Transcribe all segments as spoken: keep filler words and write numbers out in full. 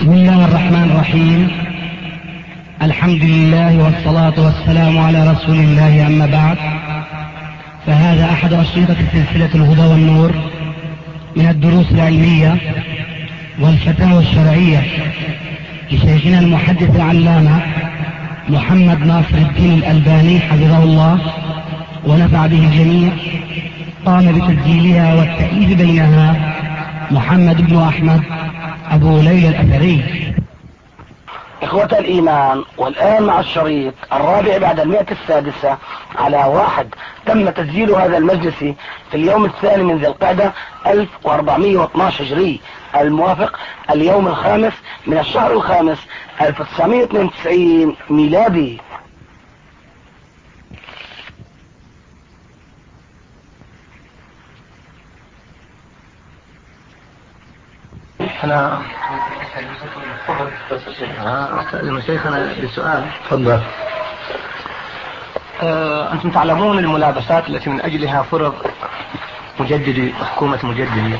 بسم الله الرحمن الرحيم. الحمد لله والصلاة والسلام على رسول الله، أما بعد، فهذا أحد أشرطة سلسلة الهدى والنور من الدروس العلمية والفتاوى الشرعية لشيخنا المحدث العلامة محمد ناصر الدين الألباني حفظه الله ونفع به الجميع. قام بتسجيلها والتأليف بينها محمد بن أحمد أبو ليلى الأثري. إخوة الإيمان، والآن مع الشريط الرابع بعد المئة السادسة على واحد. تم تسجيل هذا المجلس في اليوم الثاني من ذي القعدة ألف وأربعمائة واثني عشر هجري، الموافق اليوم الخامس من الشهر الخامس ألف وتسعمائة واثنين وتسعين ميلادي. أنا أستأذن شيخنا بسؤال. تفضل. أه أنتم تعلمون الملابسات التي من أجلها فرض مجددي حكومة مجددي،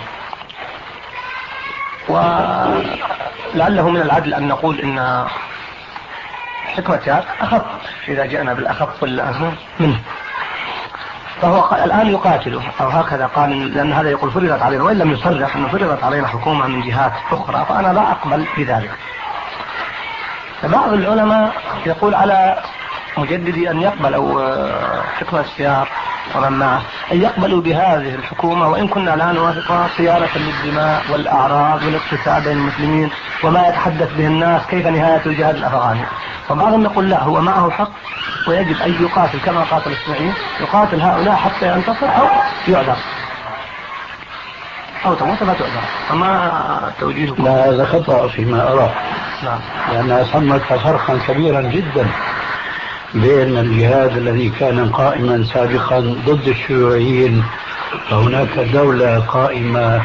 ولعله من العدل أن نقول إن حكمة يار أخف إذا جئنا بالأخف منه، فهو الآن يقاتله أو هكذا قال، لأن هذا يقول فرضت علينا، وإن لم يصرح أنه فرضت علينا حكومة من جهات أخرى، فأنا لا أقبل بذلك. فبعض العلماء يقول على مجددي أن يقبل أو حكمة السيار ومن معه أن يقبلوا بهذه الحكومة، وإن كنا لا نوافقها صيانة للدماء والأعراض والاقتصاد بين المسلمين وما يتحدث به الناس كيف نهاية الجهاد الأفغاني. وبعضهم يقول لا، هو معه حق ويجب أن يقاتل كما قاتل الإسماعيلي، يقاتل هؤلاء حتى ينتصر أو يعذر أو تموت لا تعذر. فما توجيهكم؟ لا، هذا خطأ فيما أرى. نعم. لأنها صمت فرقا كبيرا جدا بين الجهاد الذي كان قائما سابقا ضد الشيوعيين، فهناك دولة قائمة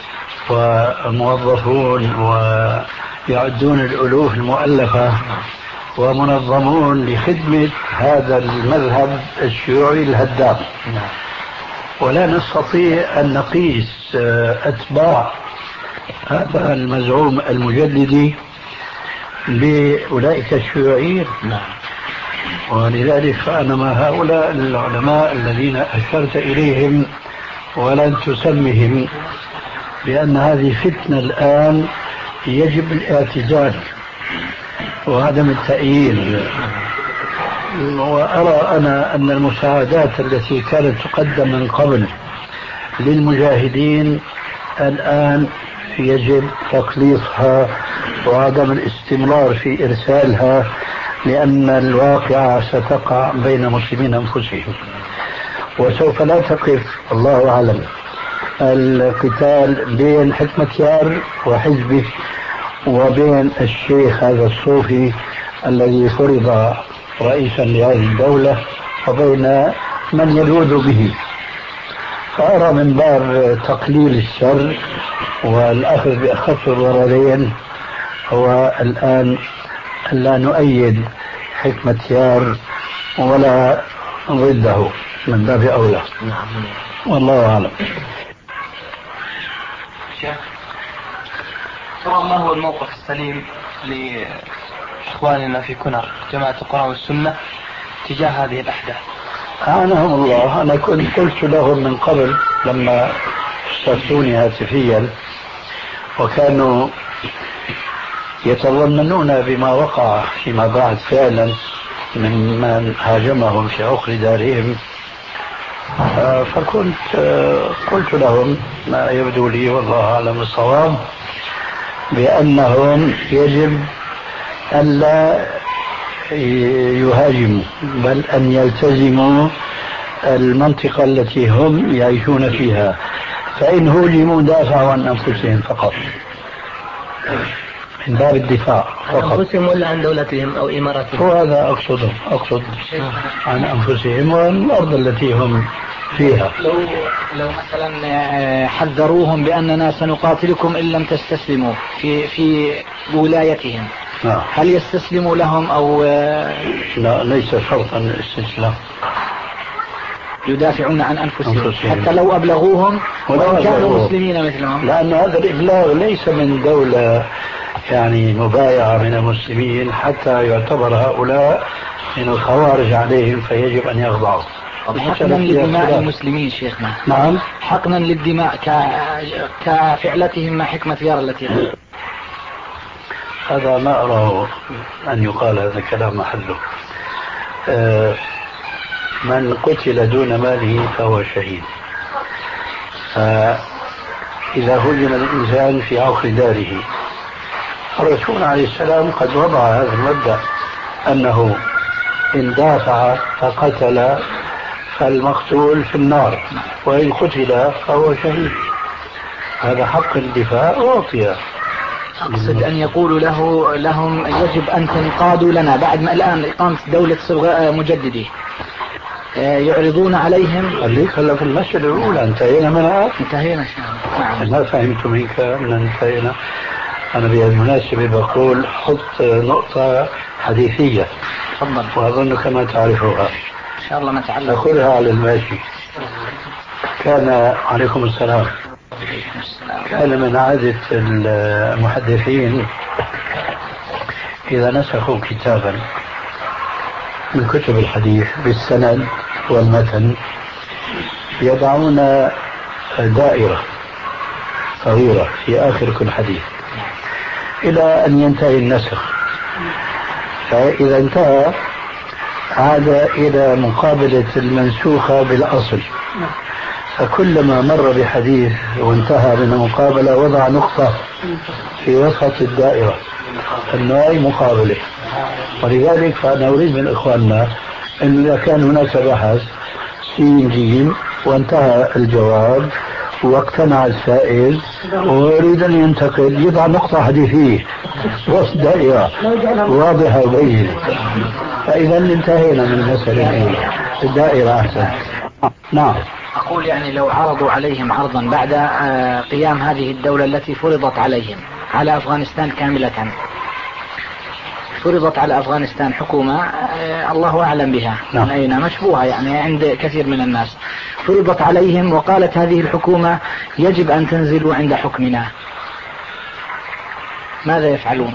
وموظفون ويعدون الألوف المؤلفة ومنظمون لخدمة هذا المذهب الشيوعي الهدام، ولا نستطيع أن نقيس أتباع هذا المزعوم المجددي بأولئك الشيوعيين. ولذلك فأنا مع هؤلاء العلماء الذين أشرت إليهم ولن تسمهم بأن هذه فتنة الآن يجب الاعتزال وعدم التأييد. وأرى أنا أن المساعدات التي كانت تقدم من قبل للمجاهدين الآن يجب تقليصها وعدم الاستمرار في إرسالها، لأن الواقعة ستقع بين المسلمين أنفسهم، وسوف لا تقف الله أعلم القتال بين حكمة يار وحزبه وبين الشيخ هذا الصوفي الذي فرض رئيسا لهذه الدولة وبين من يلوذ به. فأرى من باب تقليل الشر والأخذ بأخف الضررين هو الآن لا نؤيد حكمة يار ولا ضده من باب أولى. والله أعلم. ترى ما هو الموقف السليم لإخواننا في كنر جماعة القرآن والسنة تجاه هذه الأحداث؟ أعانهم الله. أنا كنت قلت لهم من قبل لما استفتوني هاتفيا وكانوا يتضمنون بما وقع فيما بعد فعلا من من هاجمهم في عقر دارهم، فكنت قلت لهم ما يبدو لي والله أعلم الصواب، بأنهم يجب ألا يهاجموا بل أن يلتزموا المنطقة التي هم يعيشون فيها، فإن هاجموا دافعوا عن أنفسهم فقط، من باب الدفاع عن أنفسهم ولا عن دولتهم أو إماراتهم. هو هذا أقصده، أقصد عن أنفسهم والأرض التي هم فيها. لو لو مثلا حذروهم بأننا سنقاتلكم إن لم تستسلموا في في ولايتهم، نعم. هل يستسلموا لهم أو لا؟ ليس شرطا الاستسلام، يدافعون عن أنفسهم, أنفسهم. حتى لو أبلغوهم وإن كانوا مسلمين مثلهم، لأن هذا الإبلاغ ليس من دولة يعني مبايعة من المسلمين حتى يعتبر هؤلاء من الخوارج عليهم فيجب أن يخضعوا. حقنا لدماء المسلمين شيخنا. نعم. حقنا للدماء ك... كفعلتهم مع حكمة يار التي هذا ما أراه أن يقال هذا كلام محله. أه من قتل دون ماله فهو شهيد. فإذا هجم الإنسان في عقر داره، الرسول عليه السلام قد وضع هذا المبدأ أنه إن دافع فقتل فالمقتول في النار، وإن قتل فهو شهيد. هذا حق الدفاع أعطي. أقصد أن يقول له لهم يجب أن تنقادوا لنا بعد ما الآن إقامة دولة صبغة مجددي يعرضون عليهم. خليك هلا في المسألة الأولى. انتهينا منها؟ انتهينا. نعم. ما فهمت منك أن انتهينا. أنا بهالمناسبة بقول حط نقطة حديثية. تفضل. وأظنك ما تعرفها. إن شاء الله نتعلم. أخذها على الماشي. كان عليكم السلام. كان من عادة المحدثين إذا نسخوا كتابا من كتب الحديث بالسند والمتن يضعون دائرة صغيرة في آخر كل حديث إلى أن ينتهي النسخ. فإذا انتهى عاد إلى مقابلة المنسوخة بالأصل، فكلما مر بحديث وانتهى من المقابلة وضع نقطة في وسط الدائرة أنه أي مقابلة. ولذلك فأنا أريد من إخواننا أن إذا كان هناك بحث سين جيم وانتهى الجواب واقتنع السائل ويريد أن ينتقل يضع نقطة حديثية وسط دائرة واضحة وبينة. فإذا انتهينا من المسألة الأولى. الدائرة أحسن. نعم. أقول يعني لو عرضوا عليهم عرضا بعد قيام هذه الدولة التي فرضت عليهم على أفغانستان كاملة، فرضت على أفغانستان حكومة الله أعلم بها من أين مشبوهة يعني عند كثير من الناس، فرضت عليهم وقالت هذه الحكومة يجب أن تنزلوا عند حكمنا، ماذا يفعلون؟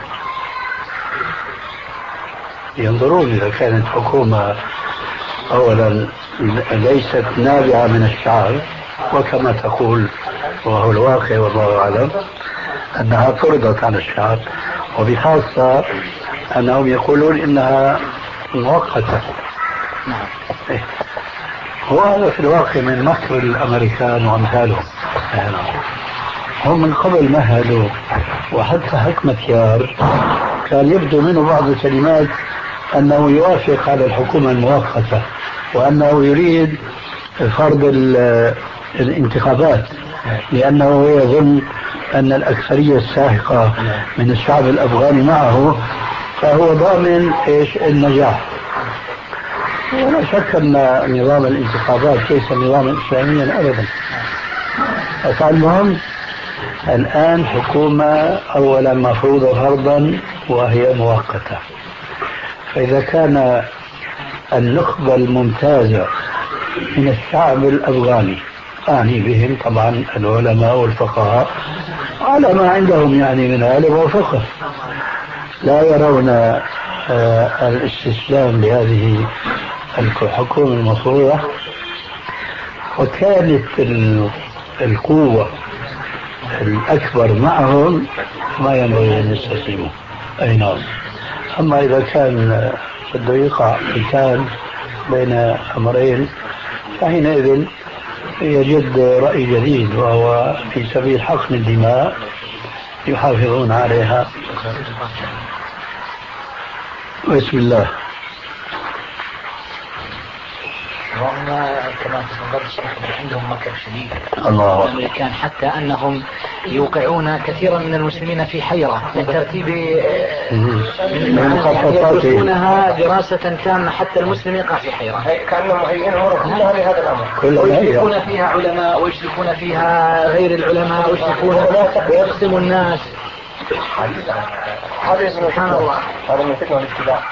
ينظرون إذا كانت حكومة أولا ليست نابعة من الشعب، وكما تقول وهو الواقع والله أعلم أنها فرضت على الشعب، وبخاصة أنهم يقولون إنها مؤقتة. وهذا في الواقع من مكر الأمريكان وأمثالهم. هم من قبل مهلوا، وحتى حكمة يار كان يبدو منه بعض الكلمات أنه يوافق على الحكومة المؤقتة وأنه يريد فرض الانتخابات، لأنه يظن أن الأكثرية الساحقة من الشعب الأفغاني معه، فهو ضامن إيش النجاح. ولا شك أن نظام الانتخابات ليس نظاما إسلاميا أبدا. فالمهم الآن حكومة أولا مفروضة فرضا وهي مؤقتة. فإذا كان النخبة الممتازة من الشعب الأفغاني، أعني بهم طبعا العلماء والفقهاء على ما عندهم يعني من علم وفقه، لا يرون آه الاستسلام لهذه الحكومة المفروضة، وكانت القوة الأكبر معهم ما ينبغي أن يستسلموا. أي نعم. أما إذا كان بده يقع قتال بين أمرين فحينئذ يجد رأي جديد، وهو في سبيل حقن الدماء يحافظون عليها. بسم الله. وهم كما تفضلت عندهم مكر شديد الله الأمريكان، حتى أنهم يوقعون كثيرا من المسلمين في حيرة من ترتيب يدرسونها دراسة تامة حتى المسلم يقع في حيرة، كأنهم مهيئين أمورهم كلها لهذا الأمر، ويشركون فيها علماء ويشركون فيها غير العلماء ويشركون ويقسموا الناس. هذا سبحان الله، هذا من فتنة الابتداع.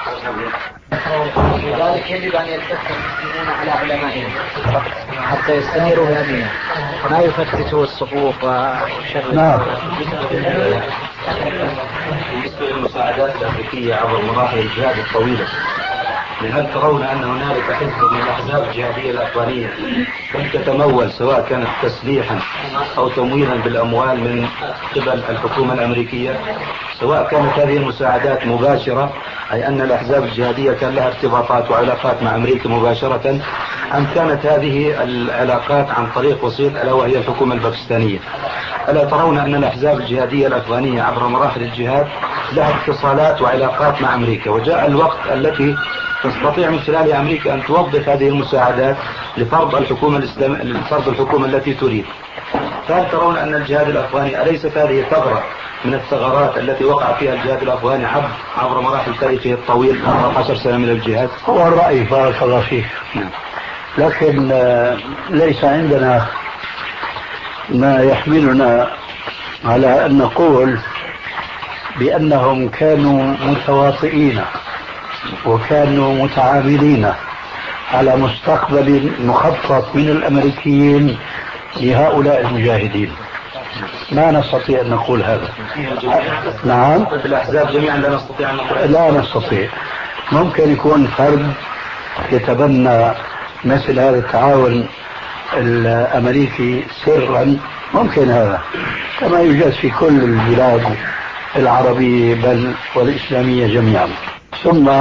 لذلك يجب أن يلتف المسلمون على علمائهم حتى يستنيروا بهذه، ما يفتتوا الصفوف وشر. نعم. بالنسبة للمساعدات الأمريكية عبر مراحل الجهاد الطويلة، هل ترون أن هنالك حزب من الأحزاب الجهادية الأفغانية لم تتمول سواء كانت تسليحا أو تمويلا بالأموال من قبل الحكومة الأمريكية، سواء كانت هذه المساعدات مباشرة أي أن الأحزاب الجهادية كان لها ارتباطات وعلاقات مع أمريكا مباشرة، أم كانت هذه العلاقات عن طريق وسيط ألا وهي الحكومة الباكستانية؟ ألا ترون أن الأحزاب الجهادية الأفغانية عبر مراحل الجهاد لها اتصالات وعلاقات مع أمريكا، وجاء الوقت التي تستطيع من خلال أمريكا أن توظف هذه المساعدات لفرض الحكومة الإسلام لفرض الحكومة التي تريد؟ فهل ترون أن الجهاد الأفغاني أليست هذه ثغرة من الثغرات التي وقع فيها الجهاد الأفغاني عبر عبر مراحل تاريخه الطويل عشر سنة من الجهاد؟ هو الرأي بارك الله فيك، لكن ليس عندنا ما يحملنا على أن نقول بأنهم كانوا متواطئين وكانوا متعاملين على مستقبل مخطط من الأمريكيين لهؤلاء المجاهدين. ما نستطيع أن نقول هذا. نعم، الأحزاب جميعا لا نستطيع أن نقول. لا نستطيع. ممكن يكون فرد يتبنى مثل هذا التعاون الأمريكي سرا، ممكن هذا، كما يوجد في كل البلاد العربية بل والإسلامية جميعا. ثم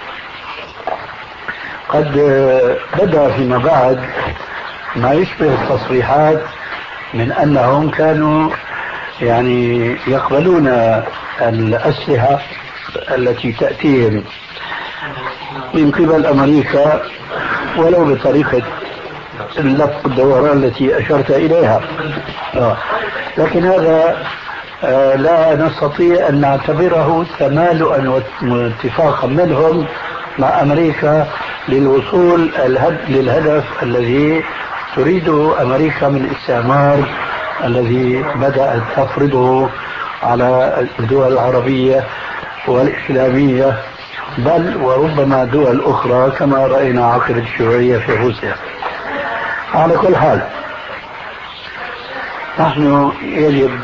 قد بدأ فيما بعد ما يشبه التصريحات من أنهم كانوا يعني يقبلون الأسلحة التي تأتيهم من قبل أمريكا ولو بطريقة اللف الدوران التي أشرت إليها. آه. لكن هذا آه لا نستطيع أن نعتبره تمالؤا واتفاقا منهم مع أمريكا للوصول للهدف الذي تريده أمريكا من الاستعمار الذي بدأت تفرضه على الدول العربية والإسلامية بل وربما دول أخرى كما رأينا عقب الشيوعية في روسيا. على كل حال نحن يجب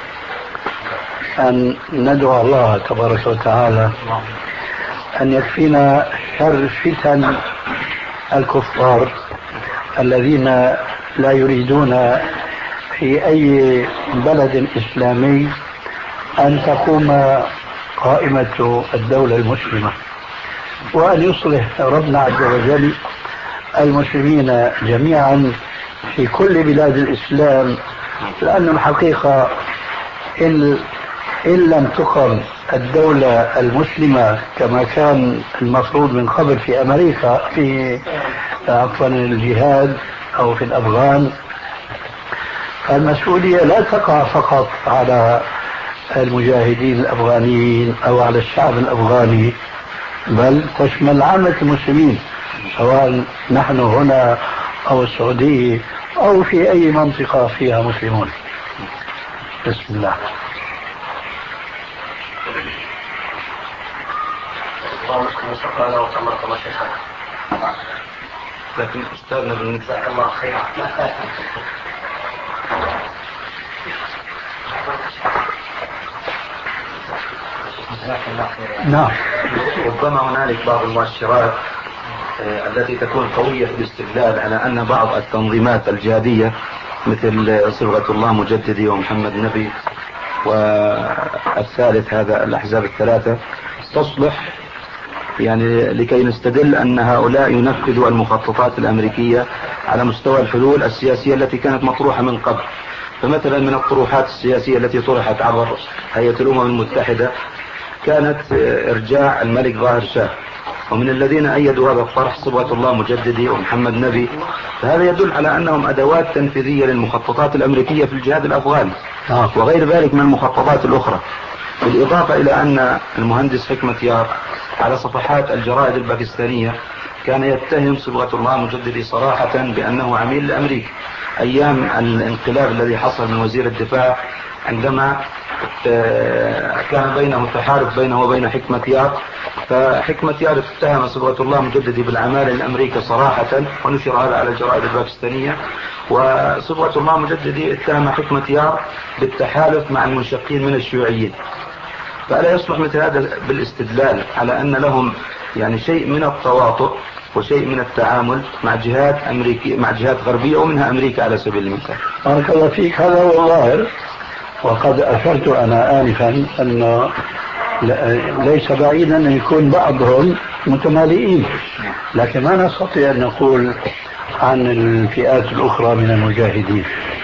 أن ندعو الله تبارك وتعالى أن يكفينا شر فتن الكفار الذين لا يريدون في أي بلد إسلامي أن تقوم قائمة الدولة المسلمة، وأن يصلح ربنا عز وجل المسلمين جميعا في كل بلاد الإسلام، لأن الحقيقة إن, إن لم تقم الدولة المسلمة كما كان المفروض من قبل في أمريكا في عفوا الجهاد أو في الأفغان، المسؤولية لا تقع فقط على المجاهدين الأفغانيين أو على الشعب الأفغاني بل تشمل عامة المسلمين سواء نحن هنا أو السعودية أو في أي منطقة فيها مسلمون. بسم الله. لكن أستاذنا بالنسبة الله خير. نعم. ربما هنالك بعض المؤشرات التي تكون قوية في الاستدلال على أن بعض التنظيمات الجهادية مثل صبغة الله مجددي ومحمد نبي والثالث هذا الأحزاب الثلاثة تصلح يعني لكي نستدل أن هؤلاء ينفذوا المخططات الأمريكية على مستوى الحلول السياسية التي كانت مطروحة من قبل. فمثلا من الطروحات السياسية التي طرحت عبر هيئة الأمم المتحدة كانت إرجاع الملك ظاهر شاه، ومن الذين أيدوا هذا الطرح صبغة الله مجددي ومحمد نبي، فهذا يدل على أنهم أدوات تنفيذية للمخططات الأمريكية في الجهاد الأفغاني وغير ذلك من المخططات الأخرى. بالإضافة إلى أن المهندس حكمة يار على صفحات الجرائد الباكستانية كان يتهم صبغة الله مجددي صراحة بأنه عميل لأمريكا أيام الانقلاب الذي حصل من وزير الدفاع، عندما كان بينه تحالف بينه وبين حكمة يار، فحكمة يار اتهم صبغة الله مجددي بالعمالة لأمريكا صراحة ونشر هذا على الجرائد الباكستانية، وصبغة الله مجددي اتهم حكمة يار بالتحالف مع المنشقين من الشيوعيين. فألا يصلح مثل هذا بالاستدلال على أن لهم يعني شيء من التواطؤ وشيء من التعامل مع جهات أمريكية مع جهات غربية ومنها أمريكا على سبيل المثال؟ بارك الله فيك، هذا هو الظاهر. وقد أشرت أنا آنفا أن ليس بعيدا أن يكون بعضهم متمالئين، لكن ما نستطيع أن نقول عن الفئات الأخرى من المجاهدين.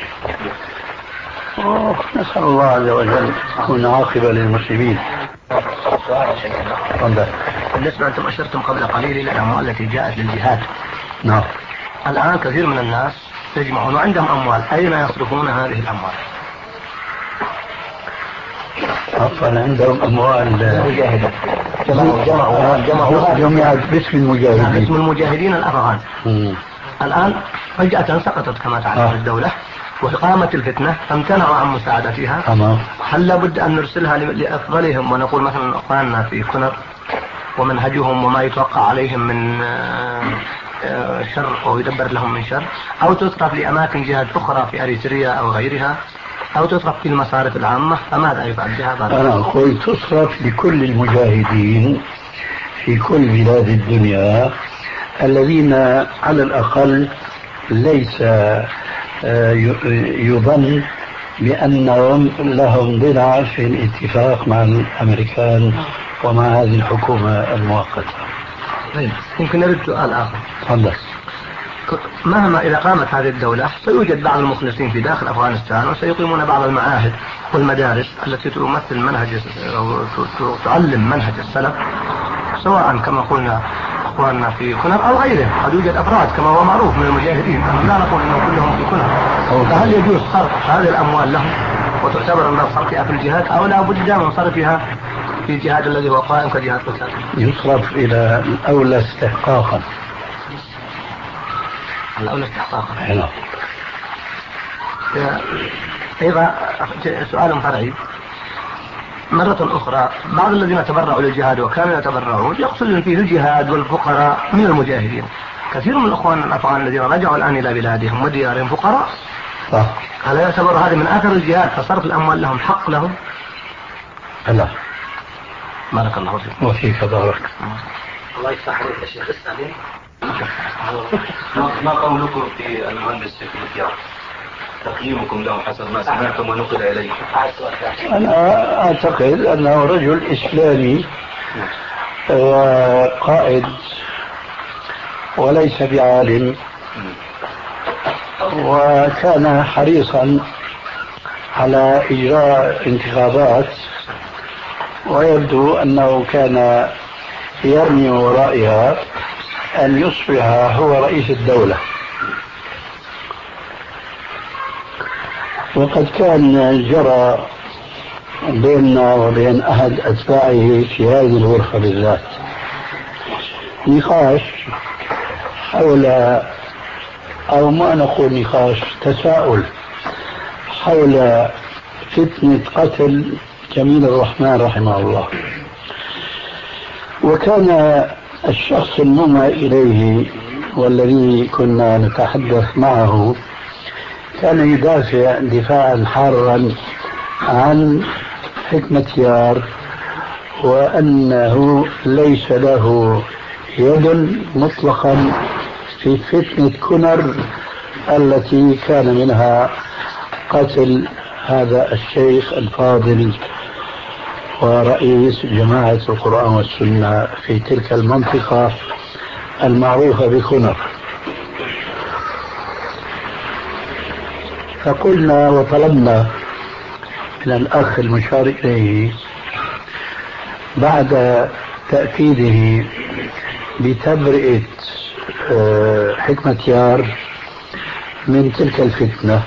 نسأل الله عز وجل تكون عاقبة للمسلمين. بالنسبة أنتم أشرتم قبل قليل إلى الأموال التي جاءت للجهاد. نعم. الآن كثير من الناس يجمعون وعندهم أموال، أين يصرفون هذه الأموال؟ عفوا عندهم أموال مجاهدة جمعوا جمعوا جمعوا جمعت باسم المجاهدين باسم المجاهدين الأفغان. مم. الآن فجأة سقطت كما تعلم آه. الدولة وقامت الفتنة فامتنعوا عن مساعدتها. تمام. هل لابد أن نرسلها لأفضلهم ونقول مثلا أخواننا في كنر ومنهجهم وما يتوقع عليهم من شر أو يدبر لهم من شر، أو تصرف لأماكن جهاد أخرى في أريتريا أو غيرها، أو تصرف في المصارف العامة؟ فماذا يفعل بها؟ أنا أقول تصرف لكل المجاهدين في كل بلاد الدنيا الذين على الأقل ليس يظن بأنهم لهم ضلع في الاتفاق مع الأمريكان ومع هذه الحكومة المؤقتة. يمكن نرد سؤال آخر. تفضل. مهما إذا قامت هذه الدولة سيوجد بعض المخلصين في داخل أفغانستان وسيقيمون بعض المعاهد والمدارس التي تمثل منهج أو تعلم منهج السلف، سواء كما قلنا أخواننا في كنر أو غيرهم. قد يوجد أفراد كما هو معروف من المجاهدين، لا نقول أنهم كلهم في كنر. فهل يجوز صرف هذه الأموال لهم وتعتبر من صرفها في الجهاد، أو لا بد من صرفها في الجهاد الذي هو قائم كجهاد قتال؟ يصرف إلى الأولى استحقاقا. الأولى استحقاقا. نعم. أيضا سؤال فرعي مرة أخرى، بعض الذين تبرعوا للجهاد وكانوا يتبرعون يقصدون فيه الجهاد والفقراء من المجاهدين. كثير من الأخوان الأفغان الذين رجعوا الآن إلى بلادهم وديارهم فقراء. صح. هل يعتبر هذا من آثار الجهاد فصرف الأموال لهم حق لهم؟ لا. بارك الله فيك. وفيك بارك. الله يفتح عليك يا شيخ. اسألني. ما قولكم في المهندس سكرتيار؟ تقييمكم له حسب ما سمعتم ونقل إليكم. أنا أعتقد أنه رجل إسلامي وقائد وليس بعالم، وكان حريصا على إجراء انتخابات، ويبدو أنه كان يرمي ورائها أن يصبح هو رئيس الدولة. وقد كان جرى بيننا وبين أحد أتباعه في هذه الغرفة بالذات نقاش حول، أو ما نقول نقاش، تساؤل حول فتنة قتل جميل الرحمن رحمه الله. وكان الشخص المومى إليه والذي كنا نتحدث معه كان يدافع دفاعا حارا عن حكمة يار، وأنه ليس له يد مطلقا في فتنة كنر التي كان منها قتل هذا الشيخ الفاضل ورئيس جماعة القرآن والسنة في تلك المنطقة المعروفة بكنر. فقلنا وطلبنا من الأخ المشار إليه بعد تأكيده بتبرئة حكمة يار من تلك الفتنة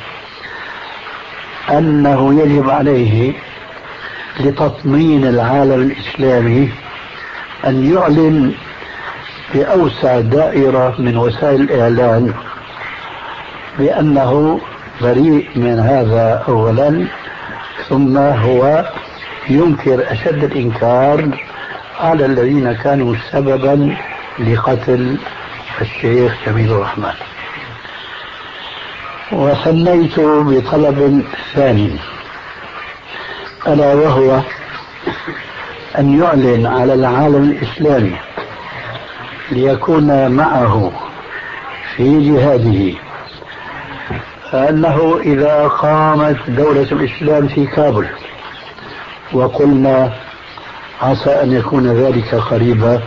أنه يجب عليه لتطمين العالم الإسلامي أن يعلن بأوسع دائرة من وسائل الإعلان بأنه بريء من هذا أولا، ثم هو ينكر أشد الإنكار على الذين كانوا سببا لقتل الشيخ جميل الرحمن. وثنيت بطلب ثاني ألا وهو أن يعلن على العالم الإسلامي ليكون معه في جهاده أنه إذا قامت دولة الإسلام في كابل، وقلنا عسى أن يكون ذلك قريبا،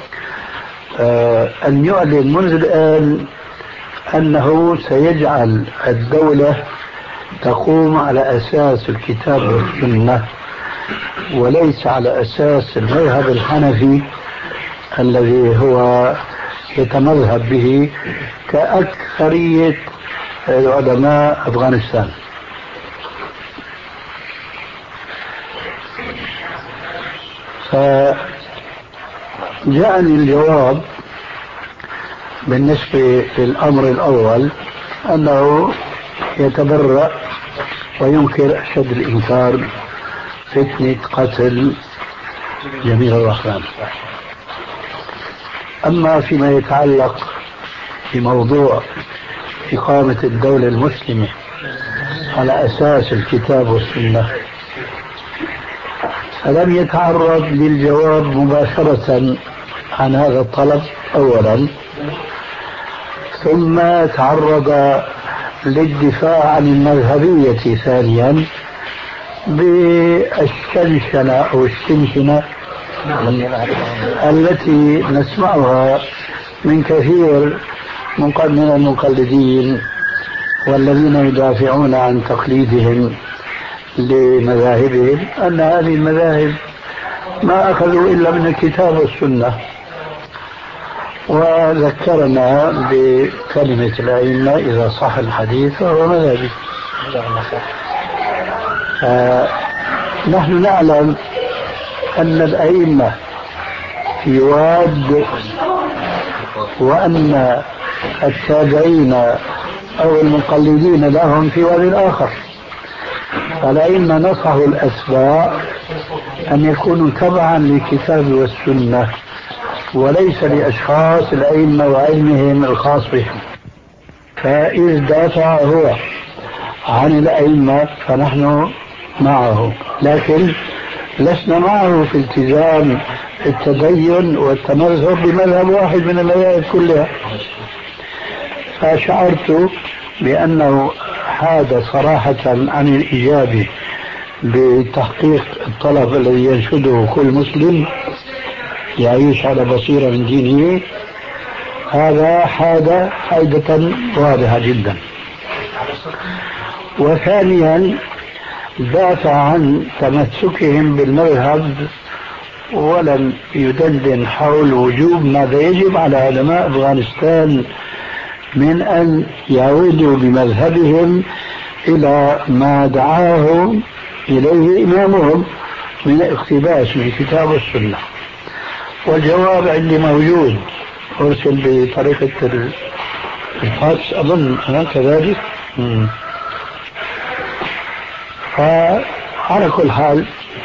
أن يعلن منذ الآن أنه سيجعل الدولة تقوم على أساس الكتاب والسنة وليس على أساس المذهب الحنفي الذي هو يتمذهب به كأكثرية علماء أفغانستان. فجاءني الجواب بالنسبة للأمر الأول أنه يتبرأ وينكر أشد الإنكار فتنة قتل جميل الرحمن. أما فيما يتعلق بموضوع إقامة الدولة المسلمة على أساس الكتاب والسنة فلم يتعرض للجواب مباشرة عن هذا الطلب أولا، ثم تعرض للدفاع عن المذهبية ثانيا بالشنشنة أو الشنشنة التي نسمعها من كثير من المقلدين والذين يدافعون عن تقليدهم لمذاهبهم أن هذه المذاهب ما أخذوا إلا من الكتاب والسنة، وذكرنا بكلمة الأئمة إذا صح الحديث فهو مذهبي. نحن نعلم أن الأئمة في واد وأن التابعين أو المقلدين لهم في واد آخر. الأئمة نصحوا الأتباع أن يكونوا تبعا للكتاب والسنة وليس لأشخاص الأئمة وعلمهم الخاص بهم. فإذ دافع هو عن الأئمة فنحن معه، لكن لسنا معه في التزام التدين والتمذهب بمذهب واحد من المذاهب كلها. فشعرت بأنه حاد صراحة عن الإجابة بتحقيق الطلب الذي ينشده كل مسلم يعيش على بصيرة من دينه. هذا حاد حيدة واضحة جدا. وثانيا دافع عن تمسكهم بالمذهب ولم يدندن حول وجوب ماذا يجب على علماء أفغانستان من أن يعودوا بمذهبهم إلى ما دعاه إليه إمامهم من الاقتباس من الكتاب والسنة. والجواب عندي موجود، أرسل بطريقة الفاكس أظن أنا كذلك. فعلى كل حال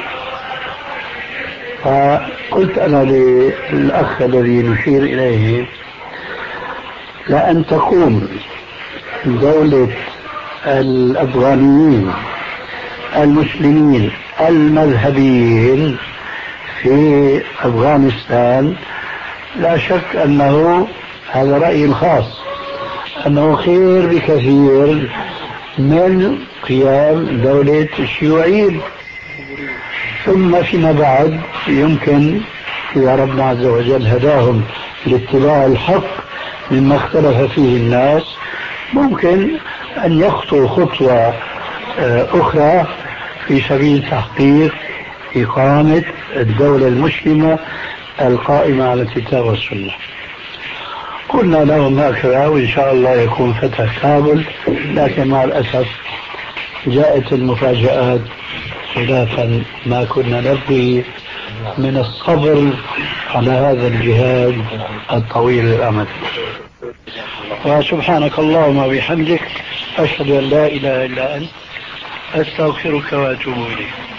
فقلت أنا للأخ الذي نشير إليه لأن تقوم دولة الأفغانيين المسلمين المذهبيين في أفغانستان لا شك أنه هذا رأيي الخاص أنه خير بكثير من قيام دولة الشيوعيين. ثم فيما بعد يمكن إذا ربنا عز وجل هداهم لاتباع الحق مما اختلف فيه الناس ممكن أن يخطوا خطوة أخرى في سبيل تحقيق إقامة الدولة المسلمة القائمة على الكتاب والسنة. قلنا لهم هكذا وإن شاء الله يكون فتح كابل، لكن مع الأسف جاءت المفاجآت خلافا ما كنا نبغي من الصبر على هذا الجهاد الطويل الأمد. وسبحانك اللهم وبحمدك أشهد أن لا إله إلا أنت أستغفرك وأتوب إليك.